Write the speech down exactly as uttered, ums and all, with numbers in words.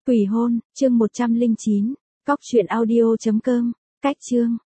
Quỷ hôn, chương một trăm linh chín, cóc truyện audio chấm com, cách chương.